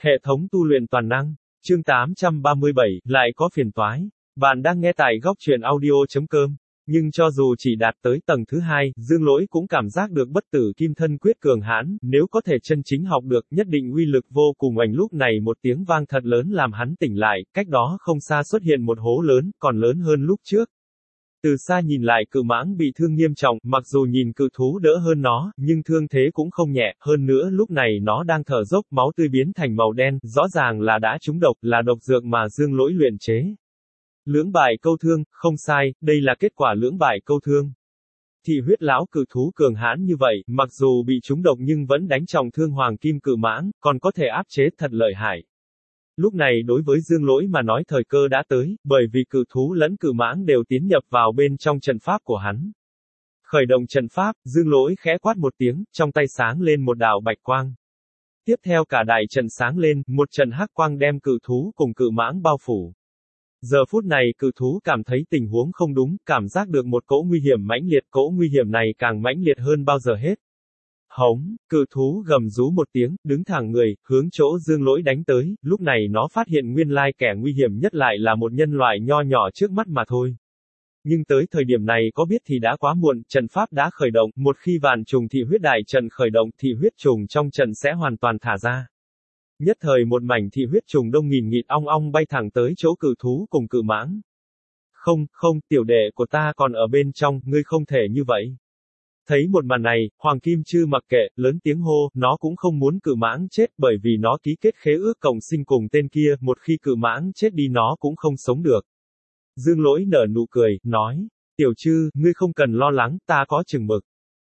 Hệ thống tu luyện toàn năng. Chương 837, lại có phiền toái. Bạn đang nghe tại góc truyện audio.com. Nhưng cho dù chỉ đạt tới tầng thứ 2, Dương Lỗi cũng cảm giác được bất tử kim thân quyết cường hãn, nếu có thể chân chính học được, nhất định uy lực vô cùng oanh. Lúc này một tiếng vang thật lớn làm hắn tỉnh lại, cách đó không xa xuất hiện một hố lớn, còn lớn hơn lúc trước. Từ xa nhìn lại cự mãng bị thương nghiêm trọng, mặc dù nhìn cự thú đỡ hơn nó, nhưng thương thế cũng không nhẹ, hơn nữa lúc này nó đang thở dốc, máu tươi biến thành màu đen, rõ ràng là đã trúng độc, là độc dược mà Dương Lỗi luyện chế. Lưỡng bại câu thương, không sai, đây là kết quả lưỡng bại câu thương. Thị huyết lão cự thú cường hãn như vậy, mặc dù bị trúng độc nhưng vẫn đánh trọng thương hoàng kim cự mãng, còn có thể áp chế thật lợi hại. Lúc này đối với Dương Lỗi mà nói thời cơ đã tới, bởi vì cự thú lẫn cự mãng đều tiến nhập vào bên trong trận pháp của hắn. Khởi động trận pháp, Dương Lỗi khẽ quát một tiếng, trong tay sáng lên một đạo bạch quang. Tiếp theo cả đại trận sáng lên, một trận hắc quang đem cự thú cùng cự mãng bao phủ. Giờ phút này cự thú cảm thấy tình huống không đúng, cảm giác được một cỗ nguy hiểm mãnh liệt, cỗ nguy hiểm này càng mãnh liệt hơn bao giờ hết. Hống, cự thú gầm rú một tiếng, đứng thẳng người, hướng chỗ Dương Lỗi đánh tới, lúc này nó phát hiện nguyên lai kẻ nguy hiểm nhất lại là một nhân loại nho nhỏ trước mắt mà thôi. Nhưng tới thời điểm này có biết thì đã quá muộn, trận pháp đã khởi động, một khi vạn trùng thị huyết đại trận khởi động thì huyết trùng trong trận sẽ hoàn toàn thả ra. Nhất thời một mảnh thị huyết trùng đông nghìn nghịt ong ong bay thẳng tới chỗ cự thú cùng cự mãng. Không, tiểu đệ của ta còn ở bên trong, ngươi không thể như vậy. Thấy một màn này, Hoàng Kim Chư mặc kệ, lớn tiếng hô, nó cũng không muốn cự mãng chết bởi vì nó ký kết khế ước cộng sinh cùng tên kia, một khi cự mãng chết đi nó cũng không sống được. Dương Lỗi nở nụ cười, nói, Tiểu Chư, ngươi không cần lo lắng, ta có chừng mực.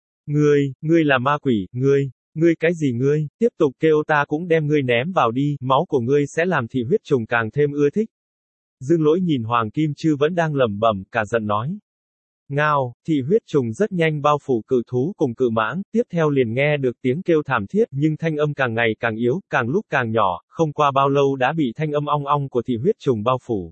Ngươi là ma quỷ, ngươi cái gì ngươi, tiếp tục kêu ta cũng đem ngươi ném vào đi, máu của ngươi sẽ làm thị huyết trùng càng thêm ưa thích. Dương Lỗi nhìn Hoàng Kim Chư vẫn đang lẩm bẩm, cả giận nói. Ngao, thị huyết trùng rất nhanh bao phủ cự thú cùng cự mãng, tiếp theo liền nghe được tiếng kêu thảm thiết, nhưng thanh âm càng ngày càng yếu, càng lúc càng nhỏ, không qua bao lâu đã bị thanh âm ong ong của thị huyết trùng bao phủ.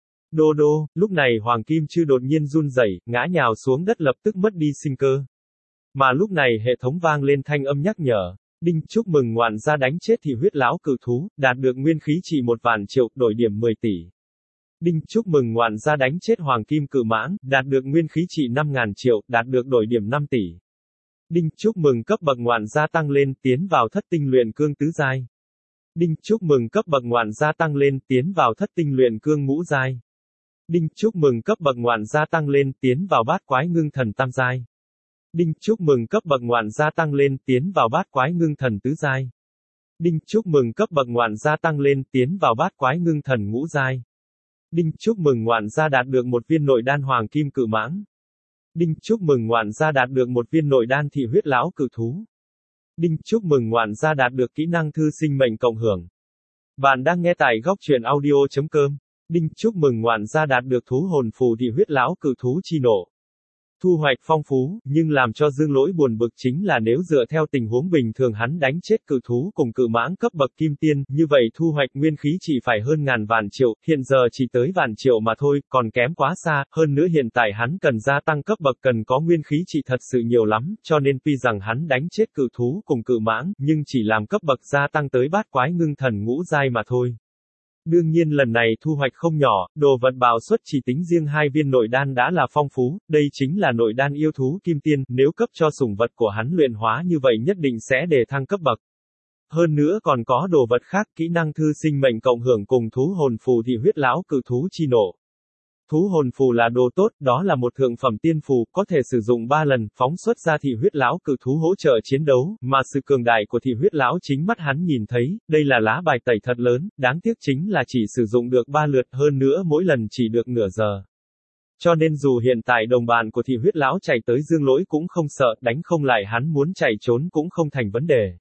Đô, lúc này Hoàng Kim Chư đột nhiên run rẩy, ngã nhào xuống đất lập tức mất đi sinh cơ. Mà lúc này hệ thống vang lên thanh âm nhắc nhở. Đinh, chúc mừng ngoạn gia đánh chết thị huyết lão cự thú, đạt được nguyên khí trị 1.000.000.000, đổi điểm 10 tỷ. Đinh, chúc mừng ngoạn gia đánh chết hoàng kim cự mãng, đạt được nguyên khí trị 5.000.000.000, đạt được đổi điểm 5 tỷ. Đinh, chúc mừng cấp bậc ngoạn gia tăng lên, tiến vào thất tinh luyện cương tứ giai. Đinh, chúc mừng cấp bậc ngoạn gia tăng lên, tiến vào thất tinh luyện cương ngũ giai. Đinh, chúc mừng cấp bậc ngoạn gia tăng lên, tiến vào bát quái ngưng thần tam giai. Đinh, chúc mừng cấp bậc ngoạn gia tăng lên, tiến vào bát quái ngưng thần tứ giai. Đinh, chúc mừng cấp bậc ngoạn gia tăng lên, tiến vào bát quái ngưng thần ngũ giai. Đinh, chúc mừng ngoạn gia đạt được một viên nội đan hoàng kim cự mãng. Đinh, chúc mừng ngoạn gia đạt được một viên nội đan thị huyết lão cự thú. Đinh, chúc mừng ngoạn gia đạt được kỹ năng thư sinh mệnh cộng hưởng. Bạn đang nghe tại góc truyện audio.com. Đinh, chúc mừng ngoạn gia đạt được thú hồn phù thị huyết lão cự thú chi nộ. Thu hoạch phong phú, nhưng làm cho Dương Lỗi buồn bực chính là nếu dựa theo tình huống bình thường hắn đánh chết cự thú cùng cự mãng cấp bậc kim tiên, như vậy thu hoạch nguyên khí chỉ phải hơn ngàn vạn triệu, hiện giờ chỉ tới vạn triệu mà thôi, còn kém quá xa, hơn nữa hiện tại hắn cần gia tăng cấp bậc cần có nguyên khí chỉ thật sự nhiều lắm, cho nên tuy rằng hắn đánh chết cự thú cùng cự mãng, nhưng chỉ làm cấp bậc gia tăng tới bát quái ngưng thần ngũ giai mà thôi. Đương nhiên lần này thu hoạch không nhỏ, đồ vật bạo xuất chỉ tính riêng 2 viên nội đan đã là phong phú, đây chính là nội đan yêu thú kim tiên, nếu cấp cho sủng vật của hắn luyện hóa như vậy nhất định sẽ đề thăng cấp bậc. Hơn nữa còn có đồ vật khác, kỹ năng thư sinh mệnh cộng hưởng cùng thú hồn phù thị huyết lão cự thú chi nộ. Thú hồn phù là đồ tốt, đó là một thượng phẩm tiên phù, có thể sử dụng 3 lần, phóng xuất ra thị huyết lão cự thú hỗ trợ chiến đấu, mà sự cường đại của thị huyết lão chính mắt hắn nhìn thấy, đây là lá bài tẩy thật lớn, đáng tiếc chính là chỉ sử dụng được 3 lượt, hơn nữa mỗi lần chỉ được nửa giờ. Cho nên dù hiện tại đồng bạn của thị huyết lão chạy tới Dương Lỗi cũng không sợ, đánh không lại hắn muốn chạy trốn cũng không thành vấn đề.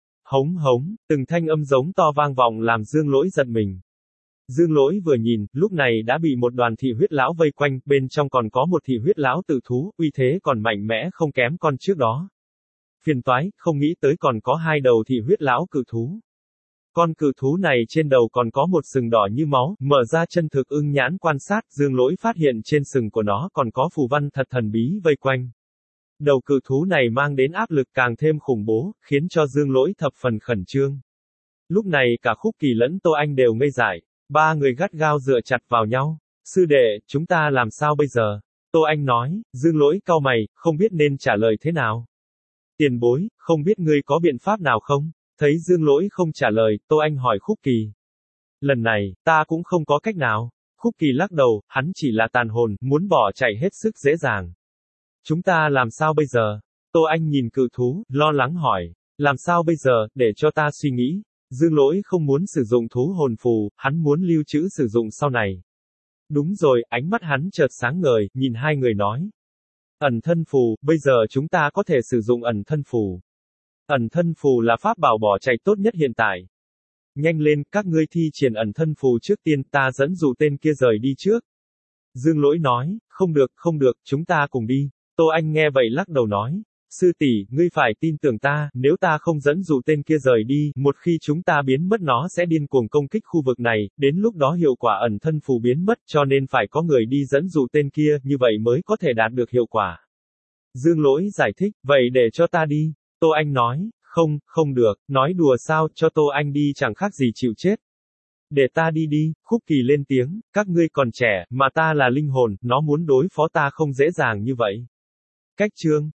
Hống, từng thanh âm giống to vang vọng làm Dương Lỗi giật mình. Dương Lỗi vừa nhìn, lúc này đã bị một đoàn thị huyết lão vây quanh, bên trong còn có một thị huyết lão tự thú, uy thế còn mạnh mẽ không kém con trước đó. Phiền toái, không nghĩ tới còn có 2 đầu thị huyết lão cự thú. Con cự thú này trên đầu còn có một sừng đỏ như máu, mở ra chân thực ưng nhãn quan sát, Dương Lỗi phát hiện trên sừng của nó còn có phù văn thật thần bí vây quanh. Đầu cự thú này mang đến áp lực càng thêm khủng bố, khiến cho Dương Lỗi thập phần khẩn trương. Lúc này cả Khúc Kỳ lẫn Tô Anh đều ngây dại, ba người gắt gao dựa chặt vào nhau. Sư đệ, chúng ta làm sao bây giờ? Tô Anh nói, Dương Lỗi cau mày, không biết nên trả lời thế nào. Tiền bối, không biết ngươi có biện pháp nào không? Thấy Dương Lỗi không trả lời, Tô Anh hỏi Khúc Kỳ. Lần này, ta cũng không có cách nào. Khúc Kỳ lắc đầu, hắn chỉ là tàn hồn, muốn bỏ chạy hết sức dễ dàng. Chúng ta làm sao bây giờ? Tô Anh nhìn cự thú, lo lắng hỏi. Làm sao bây giờ, để cho ta suy nghĩ. Dương Lỗi không muốn sử dụng thú hồn phù, hắn muốn lưu trữ sử dụng sau này. Đúng rồi, ánh mắt hắn chợt sáng ngời, nhìn hai người nói. Ẩn thân phù, bây giờ chúng ta có thể sử dụng ẩn thân phù. Ẩn thân phù là pháp bảo bỏ chạy tốt nhất hiện tại. Nhanh lên, các ngươi thi triển ẩn thân phù trước tiên, ta dẫn dụ tên kia rời đi trước. Dương Lỗi nói, không được, chúng ta cùng đi. Tô Anh nghe vậy lắc đầu nói. Sư tỷ, ngươi phải tin tưởng ta, nếu ta không dẫn dụ tên kia rời đi, một khi chúng ta biến mất nó sẽ điên cuồng công kích khu vực này, đến lúc đó hiệu quả ẩn thân phù biến mất, cho nên phải có người đi dẫn dụ tên kia, như vậy mới có thể đạt được hiệu quả. Dương Lỗi giải thích, vậy để cho ta đi. Tô Anh nói, không được, nói đùa sao, cho Tô Anh đi chẳng khác gì chịu chết. Để ta đi, Khúc Kỳ lên tiếng, các ngươi còn trẻ, mà ta là linh hồn, nó muốn đối phó ta không dễ dàng như vậy. Cách chương